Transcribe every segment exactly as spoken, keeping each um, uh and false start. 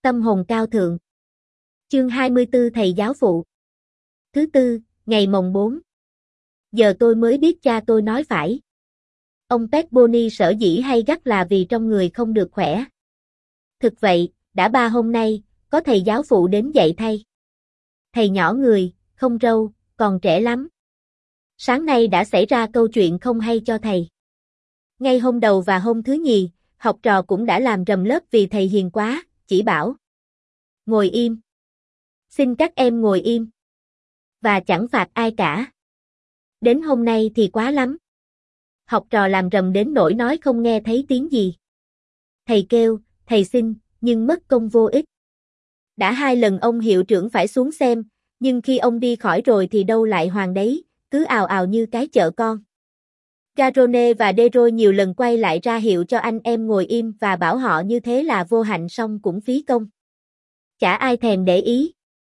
Tâm hồn cao thượng. Chương hai mươi tư Thầy giáo phụ. Thứ tư, ngày mồng bốn. Giờ tôi mới biết cha tôi nói phải. Ông Pepponi sở dĩ hay gắt là vì trong người không được khỏe. Thực vậy, đã ba hôm nay, có thầy giáo phụ đến dạy thay. Thầy nhỏ người, không râu, còn trẻ lắm. Sáng nay đã xảy ra câu chuyện không hay cho thầy. Ngay hôm đầu và hôm thứ nhì, học trò cũng đã làm rầm lớp vì thầy hiền quá, chỉ bảo. Ngồi im. Xin các em ngồi im. Và chẳng phạt ai cả. Đến hôm nay thì quá lắm. Học trò làm rầm đến nỗi nói không nghe thấy tiếng gì. Thầy kêu, thầy xin, nhưng mất công vô ích. Đã hai lần ông hiệu trưởng phải xuống xem, nhưng khi ông đi khỏi rồi thì đâu lại hoàng đấy, cứ ào ào như cái chợ con. Garrone và Dero nhiều lần quay lại ra hiệu cho anh em ngồi im và bảo họ như thế là vô hạnh song cũng phí công. Chả ai thèm để ý.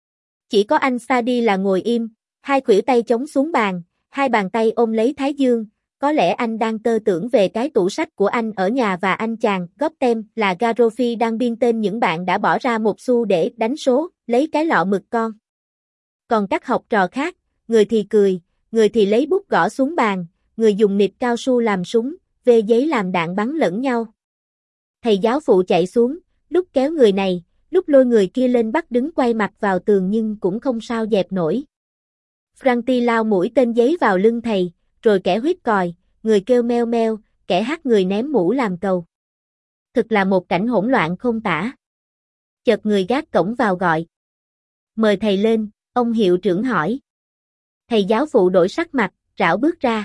Chỉ có anh Sadi là ngồi im, hai khuỷu tay chống xuống bàn, hai bàn tay ôm lấy thái dương, có lẽ anh đang tơ tưởng về cái tủ sách của anh ở nhà và anh chàng Gotham là Garoffi đang biên tên những bạn đã bỏ ra một xu để đánh số, lấy cái lọ mực con. Còn các học trò khác, người thì cười, người thì lấy bút gõ xuống bàn, người dùng nịt cao su làm súng, vê giấy làm đạn bắn lẫn nhau. Thầy giáo phụ chạy xuống, lúc kéo người này, lúc lôi người kia lên bắt đứng quay mặt vào tường nhưng cũng không sao dẹp nổi. Franti lao mũi tên giấy vào lưng thầy, rồi kẻ huýt còi, người kêu meo meo, kẻ hát người ném mũ làm cầu. Thực là một cảnh hỗn loạn không tả. Chợt người gác cổng vào gọi. Mời thầy lên, ông hiệu trưởng hỏi. Thầy giáo phụ đổi sắc mặt, rảo bước ra.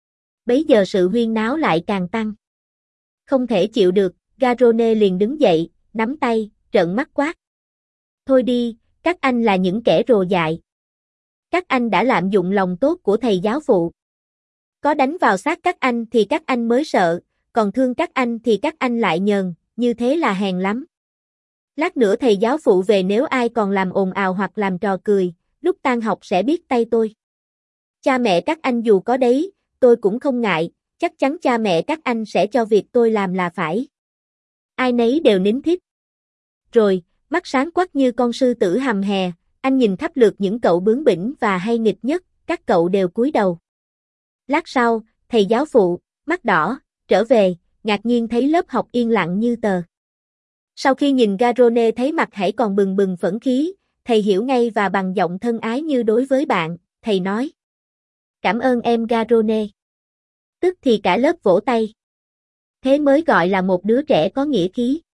Bấy giờ sự huyên náo lại càng tăng. Không thể chịu được, Garrone liền đứng dậy, nắm tay, trợn mắt quát. Thôi đi, các anh là những kẻ rồ dại. Các anh đã lạm dụng lòng tốt của thầy giáo phụ. Có đánh vào xác các anh thì các anh mới sợ, còn thương các anh thì các anh lại nhờn, như thế là hèn lắm. Lát nữa thầy giáo phụ về nếu ai còn làm ồn ào hoặc làm trò cười, lúc tan học sẽ biết tay tôi. Cha mẹ các anh dù có đấy, tôi cũng không ngại, chắc chắn cha mẹ các anh sẽ cho việc tôi làm là phải. Ai nấy đều nín thít. Rồi, mắt sáng quắc như con sư tử hầm hè, anh nhìn khắp lượt những cậu bướng bỉnh và hay nghịch nhất, các cậu đều cúi đầu. Lát sau, thầy giáo phụ, mắt đỏ, trở về, ngạc nhiên thấy lớp học yên lặng như tờ. Sau khi nhìn Garrone thấy mặt hãy còn bừng bừng phẫn khí, thầy hiểu ngay và bằng giọng thân ái như đối với bạn, thầy nói. Cảm ơn em Garrone. Tức thì cả lớp vỗ tay. Thế mới gọi là một đứa trẻ có nghĩa khí.